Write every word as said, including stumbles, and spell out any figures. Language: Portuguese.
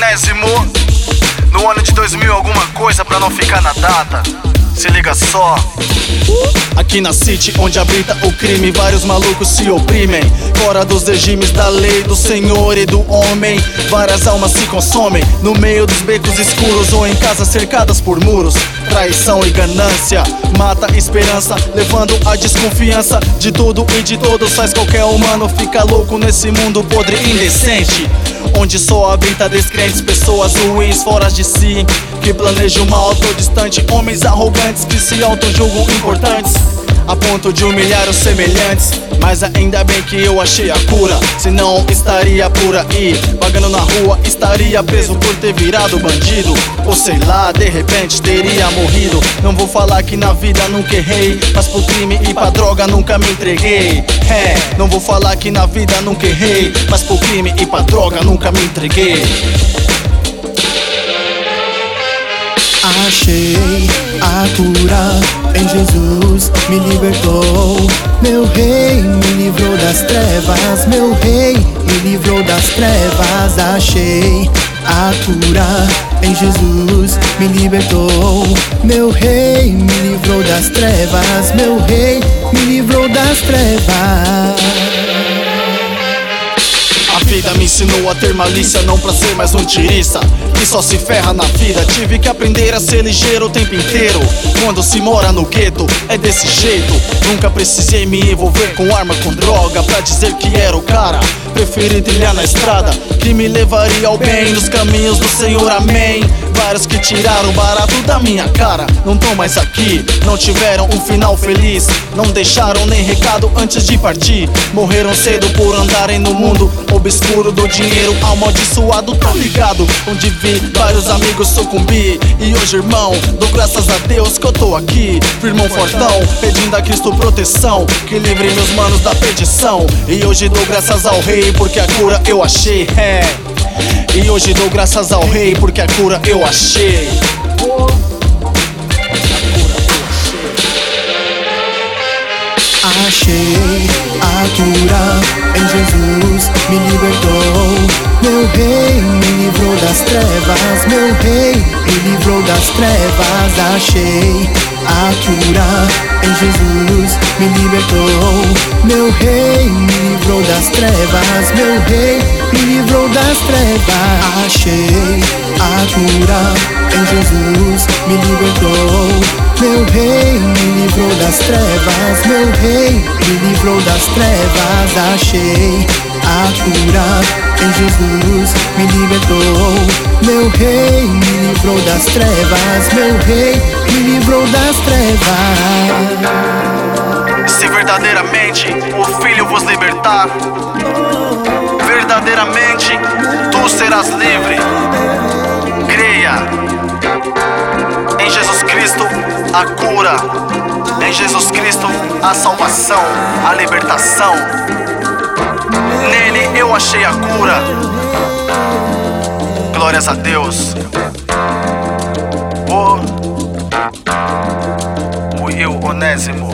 Onésimo. No ano de dois mil alguma coisa, pra não ficar na data. Se liga só. Aqui na city, onde habita o crime, vários malucos se oprimem. Fora dos regimes da lei, do senhor e do homem, várias almas se consomem no meio dos becos escuros ou em casas cercadas por muros. Traição e ganância mata a esperança, levando a desconfiança de tudo e de todos. Faz qualquer humano ficar louco nesse mundo podre e indecente, onde só habita descrentes, pessoas ruins, fora de si, que planejam mal, tô distante. Homens arrogantes que se auto-julgam importantes, a ponto de humilhar os semelhantes. Mas ainda bem que eu achei a cura, senão estaria por aí vagando na rua, estaria preso por ter virado bandido, ou sei lá, de repente teria morrido. Não vou falar que na vida nunca errei, mas pro crime e pra droga nunca me entreguei. É, não vou falar que na vida nunca errei, mas pro crime e pra droga nunca me entreguei. Achei a cura em Jesus, me libertou. Meu rei me livrou das trevas, meu rei me livrou das trevas. Achei a cura em Jesus, me libertou. Meu rei me livrou das trevas, meu rei me livrou das trevas. A vida me ensinou a ter malícia, não pra ser mais um tirista que só se ferra na vida. Tive que aprender a ser ligeiro o tempo inteiro. Quando se mora no gueto, é desse jeito. Nunca precisei me envolver com arma, com droga, pra dizer que era o cara. Preferi trilhar na estrada que me levaria ao bem, nos caminhos do Senhor, amém. Vários que tiraram barato da minha cara não tão mais aqui, não tiveram um final feliz, não deixaram nem recado antes de partir. Morreram cedo por andarem no mundo obscuro do dinheiro amaldiçoado, tá ligado? Onde vi vários amigos sucumbir. E hoje, irmão, dou graças a Deus que eu tô aqui, firmão fortão, pedindo a Cristo proteção, que livre meus manos da perdição. E hoje dou graças ao Rei porque a cura eu achei, é. E hoje dou graças ao Rei porque a cura eu achei. Achei a cura em Jesus, me libertou. Meu rei me livrou das trevas, meu rei me livrou das trevas. Achei a cura em Jesus, me libertou. Meu rei me livrou das trevas, meu rei me livrou das trevas. Achei a cura em Jesus, me libertou. Meu rei me livrou das trevas, meu rei me livrou das trevas. Achei a cura em Jesus, me libertou. Meu rei me livrou das trevas, meu rei me livrou das trevas. Se verdadeiramente o Filho vos libertar, verdadeiramente tu serás livre. Creia em Jesus Cristo a cura, em Jesus Cristo a salvação, a libertação. Nele eu achei a cura. Glórias a Deus. Oh, o eu Onésimo.